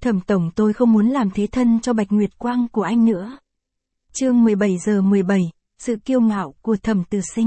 Thẩm tổng, tôi không muốn làm thế thân cho Bạch Nguyệt Quang của anh nữa. Chương 17:17, sự kiêu ngạo của Thẩm Từ Sinh.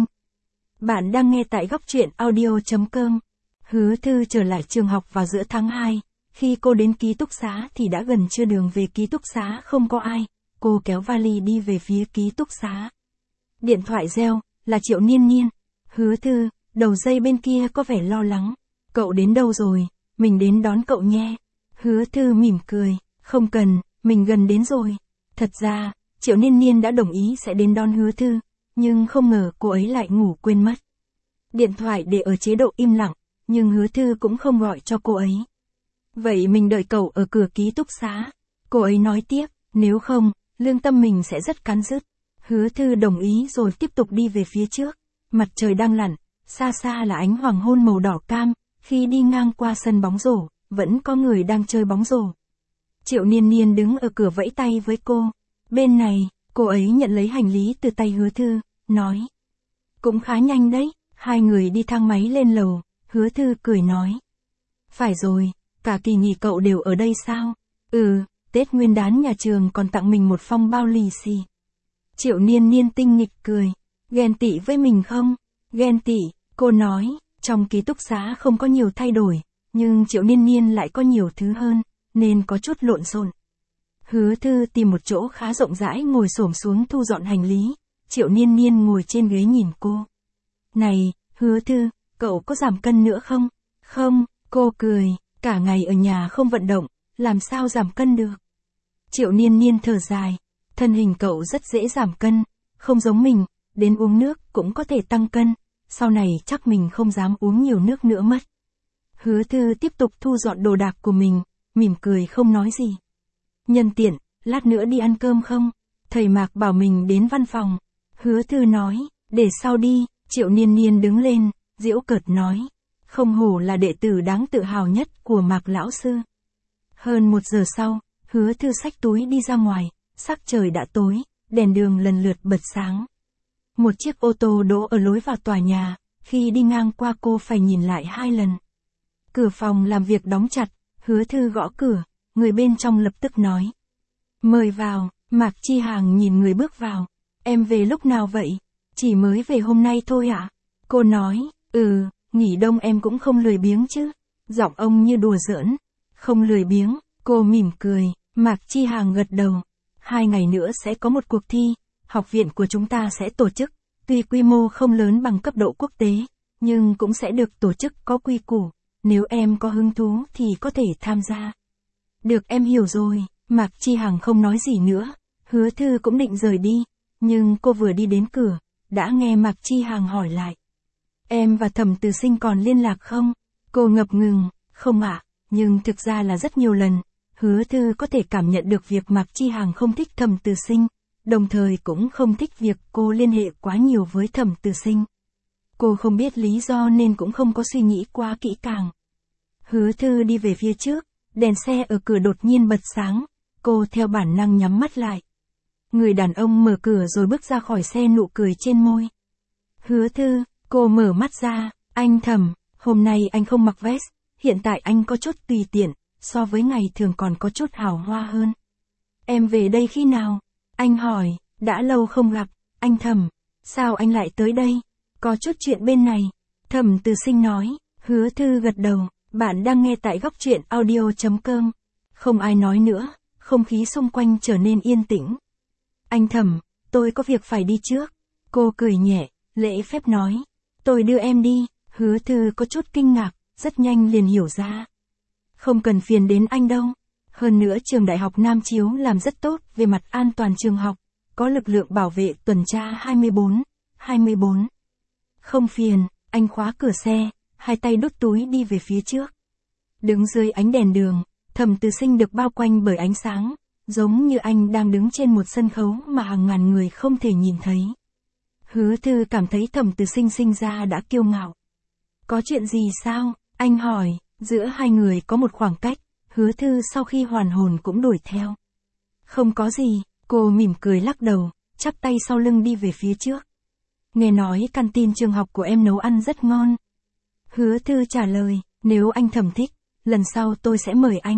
Bạn đang nghe tại góc truyện audio.com. Hứa Thư trở lại trường học vào giữa tháng 2, khi cô đến ký túc xá thì đã gần trưa, đường về ký túc xá không có ai, cô kéo vali đi về phía ký túc xá. Điện thoại reo, là Triệu Niên Niên. Hứa Thư, đầu dây bên kia có vẻ lo lắng. Cậu đến đâu rồi, mình đến đón cậu nhé. Hứa Thư mỉm cười, không cần, mình gần đến rồi. Thật ra, Triệu Niên Niên đã đồng ý sẽ đến đón Hứa Thư, nhưng không ngờ cô ấy lại ngủ quên mất. Điện thoại để ở chế độ im lặng, nhưng Hứa Thư cũng không gọi cho cô ấy. Vậy mình đợi cậu ở cửa ký túc xá. Cô ấy nói tiếp, nếu không, lương tâm mình sẽ rất cắn rứt. Hứa Thư đồng ý rồi tiếp tục đi về phía trước. Mặt trời đang lặn, xa xa là ánh hoàng hôn màu đỏ cam, khi đi ngang qua sân bóng rổ, vẫn có người đang chơi bóng rổ. Triệu Niên Niên đứng ở cửa vẫy tay với cô. Bên này, cô ấy nhận lấy hành lý từ tay Hứa Thư, nói. Cũng khá nhanh đấy. Hai người đi thang máy lên lầu, Hứa Thư cười nói. Phải rồi, cả kỳ nghỉ cậu đều ở đây sao? Ừ, Tết Nguyên đán nhà trường còn tặng mình một phong bao lì xì. Triệu Niên Niên tinh nghịch cười. Ghen tị với mình không? Ghen tị, cô nói, trong ký túc xá không có nhiều thay đổi, nhưng Triệu Niên Niên lại có nhiều thứ hơn, nên có chút lộn xộn. Hứa Thư tìm một chỗ khá rộng rãi ngồi xổm xuống thu dọn hành lý. Triệu Niên Niên ngồi trên ghế nhìn cô. Này, Hứa Thư, cậu có giảm cân nữa không? Không, cô cười, cả ngày ở nhà không vận động, làm sao giảm cân được? Triệu Niên Niên thở dài, thân hình cậu rất dễ giảm cân, không giống mình, đến uống nước cũng có thể tăng cân, sau này chắc mình không dám uống nhiều nước nữa mất. Hứa Thư tiếp tục thu dọn đồ đạc của mình, mỉm cười không nói gì. Nhân tiện, lát nữa đi ăn cơm không? Thầy Mạc bảo mình đến văn phòng. Hứa Thư nói, để sau đi. Triệu Niên Niên đứng lên, giễu cợt nói. Không hổ là đệ tử đáng tự hào nhất của Mạc lão sư. Hơn 1 giờ sau, Hứa Thư xách túi đi ra ngoài, sắc trời đã tối, đèn đường lần lượt bật sáng. Một chiếc ô tô đỗ ở lối vào tòa nhà, khi đi ngang qua cô phải nhìn lại 2 lần. Cửa phòng làm việc đóng chặt, Hứa Thư gõ cửa, người bên trong lập tức nói. Mời vào. Mạc Chi Hàng nhìn người bước vào. Em về lúc nào vậy? Chỉ mới về hôm nay thôi ạ. Cô nói, nghỉ đông em cũng không lười biếng chứ. Giọng ông như đùa giỡn. Không lười biếng, cô mỉm cười. Mạc Chi Hàng gật đầu. 2 ngày nữa sẽ có một cuộc thi, học viện của chúng ta sẽ tổ chức. Tuy quy mô không lớn bằng cấp độ quốc tế, nhưng cũng sẽ được tổ chức có quy củ. Nếu em có hứng thú thì có thể tham gia. Được, em hiểu rồi. Mạc Chi Hằng không nói gì nữa. Hứa Thư cũng định rời đi, nhưng cô vừa đi đến cửa, đã nghe Mạc Chi Hằng hỏi lại. Em và Thẩm Từ Sinh còn liên lạc không? Cô ngập ngừng, không ạ, nhưng thực ra là rất nhiều lần. Hứa Thư có thể cảm nhận được việc Mạc Chi Hằng không thích Thẩm Từ Sinh, đồng thời cũng không thích việc cô liên hệ quá nhiều với Thẩm Từ Sinh. Cô không biết lý do nên cũng không có suy nghĩ quá kỹ càng. Hứa Thư đi về phía trước, đèn xe ở cửa đột nhiên bật sáng, cô theo bản năng nhắm mắt lại. Người đàn ông mở cửa rồi bước ra khỏi xe, nụ cười trên môi. Hứa Thư, cô mở mắt ra, anh Thẩm, hôm nay anh không mặc vest, hiện tại anh có chút tùy tiện, so với ngày thường còn có chút hào hoa hơn. Em về đây khi nào? Anh hỏi, đã lâu không gặp, anh Thẩm, sao anh lại tới đây? Có chút chuyện bên này, Thẩm Từ Sinh nói. Hứa Thư gật đầu, bạn đang nghe tại góc truyện audio.com. Không ai nói nữa, không khí xung quanh trở nên yên tĩnh. Anh Thẩm, tôi có việc phải đi trước. Cô cười nhẹ, lễ phép nói. Tôi đưa em đi. Hứa Thư có chút kinh ngạc, rất nhanh liền hiểu ra. Không cần phiền đến anh đâu. Hơn nữa trường đại học Nam Chiếu làm rất tốt về mặt an toàn trường học, có lực lượng bảo vệ tuần tra 24/24. Không phiền, anh khóa cửa xe, hai tay đút túi đi về phía trước. Đứng dưới ánh đèn đường, Thẩm Từ Sinh được bao quanh bởi ánh sáng, giống như anh đang đứng trên một sân khấu mà hàng ngàn người không thể nhìn thấy. Hứa Thư cảm thấy Thẩm Từ Sinh sinh ra đã kiêu ngạo. Có chuyện gì sao? Anh hỏi. Giữa hai người có một khoảng cách, Hứa Thư sau khi hoàn hồn cũng đuổi theo. Không có gì, cô mỉm cười lắc đầu, chắp tay sau lưng đi về phía trước. Nghe nói canteen trường học của em nấu ăn rất ngon. Hứa Thư trả lời, nếu anh Thẩm thích, lần sau tôi sẽ mời anh.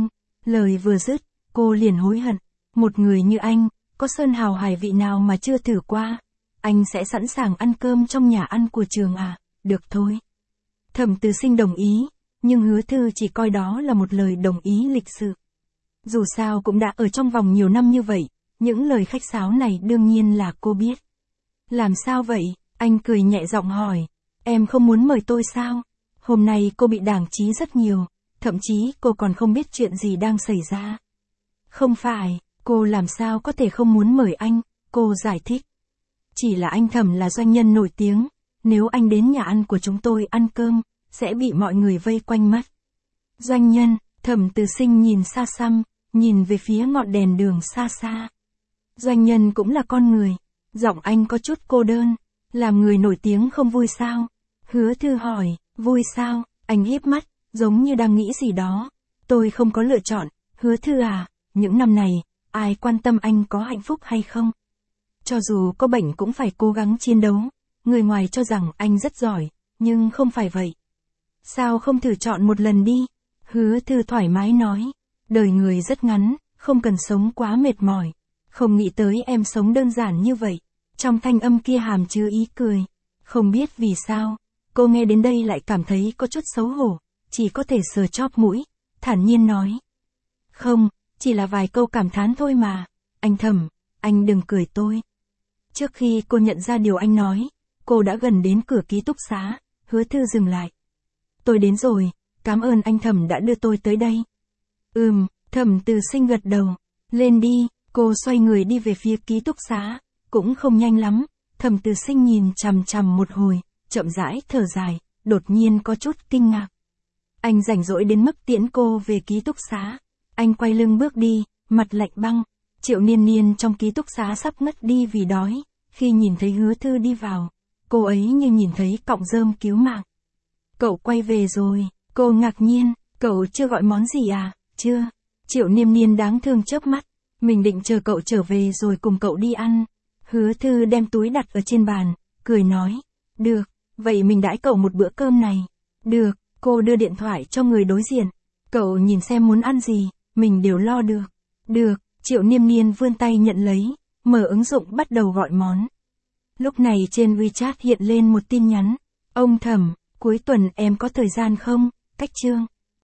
Lời vừa dứt, cô liền hối hận. Một người như anh, có sơn hào hải vị nào mà chưa thử qua? Anh sẽ sẵn sàng ăn cơm trong nhà ăn của trường à? Được thôi. Thẩm Từ Sinh đồng ý, nhưng Hứa Thư chỉ coi đó là một lời đồng ý lịch sự. Dù sao cũng đã ở trong vòng nhiều năm như vậy, những lời khách sáo này đương nhiên là cô biết. Làm sao vậy? Anh cười nhẹ giọng hỏi. Em không muốn mời tôi sao? Hôm nay cô bị đảng trí rất nhiều, thậm chí cô còn không biết chuyện gì đang xảy ra. Không phải, cô làm sao có thể không muốn mời anh, cô giải thích. Chỉ là anh Thẩm là doanh nhân nổi tiếng, nếu anh đến nhà ăn của chúng tôi ăn cơm, sẽ bị mọi người vây quanh mất. Doanh nhân, Thẩm Từ Sinh nhìn xa xăm, nhìn về phía ngọn đèn đường xa xa. Doanh nhân cũng là con người, giọng anh có chút cô đơn, làm người nổi tiếng không vui sao? Hứa Thư hỏi, vui sao? Anh híp mắt, giống như đang nghĩ gì đó. Tôi không có lựa chọn, Hứa Thư à, những năm này, ai quan tâm anh có hạnh phúc hay không? Cho dù có bệnh cũng phải cố gắng chiến đấu, người ngoài cho rằng anh rất giỏi, nhưng không phải vậy. Sao không thử chọn một lần đi? Hứa Thư thoải mái nói, đời người rất ngắn, không cần sống quá mệt mỏi. Không nghĩ tới em sống đơn giản như vậy. Trong thanh âm kia hàm chứa ý cười. Không biết vì sao, cô nghe đến đây lại cảm thấy có chút xấu hổ, chỉ có thể sờ chóp mũi, thản nhiên nói. Không, chỉ là vài câu cảm thán thôi mà. Anh Thẩm, anh đừng cười tôi. Trước khi cô nhận ra điều anh nói, cô đã gần đến cửa ký túc xá. Hứa Thư dừng lại. Tôi đến rồi, cảm ơn anh Thẩm đã đưa tôi tới đây. Thẩm Từ Sinh gật đầu. Lên đi, cô xoay người đi về phía ký túc xá, cũng không nhanh lắm. Thẩm Từ Sinh nhìn chằm chằm một hồi, chậm rãi thở dài, đột nhiên có chút kinh ngạc. Anh rảnh rỗi đến mức tiễn cô về ký túc xá. Anh quay lưng bước đi, mặt lạnh băng. Triệu Niên Niên trong ký túc xá sắp ngất đi vì đói. Khi nhìn thấy Hứa Thư đi vào, cô ấy như nhìn thấy cọng rơm cứu mạng. Cậu quay về rồi, cô ngạc nhiên, cậu chưa gọi món gì à? Chưa. Triệu Niên Niên đáng thương chớp mắt. Mình định chờ cậu trở về rồi cùng cậu đi ăn. Hứa Thư đem túi đặt ở trên bàn, cười nói. Được, vậy mình đãi cậu một bữa cơm này. Được, cô đưa điện thoại cho người đối diện. Cậu nhìn xem muốn ăn gì, mình đều lo được. Được, Triệu Niên Niên vươn tay nhận lấy, mở ứng dụng bắt đầu gọi món. Lúc này trên WeChat hiện lên một tin nhắn. Ông Thẩm, cuối tuần em có thời gian không? Cách chương.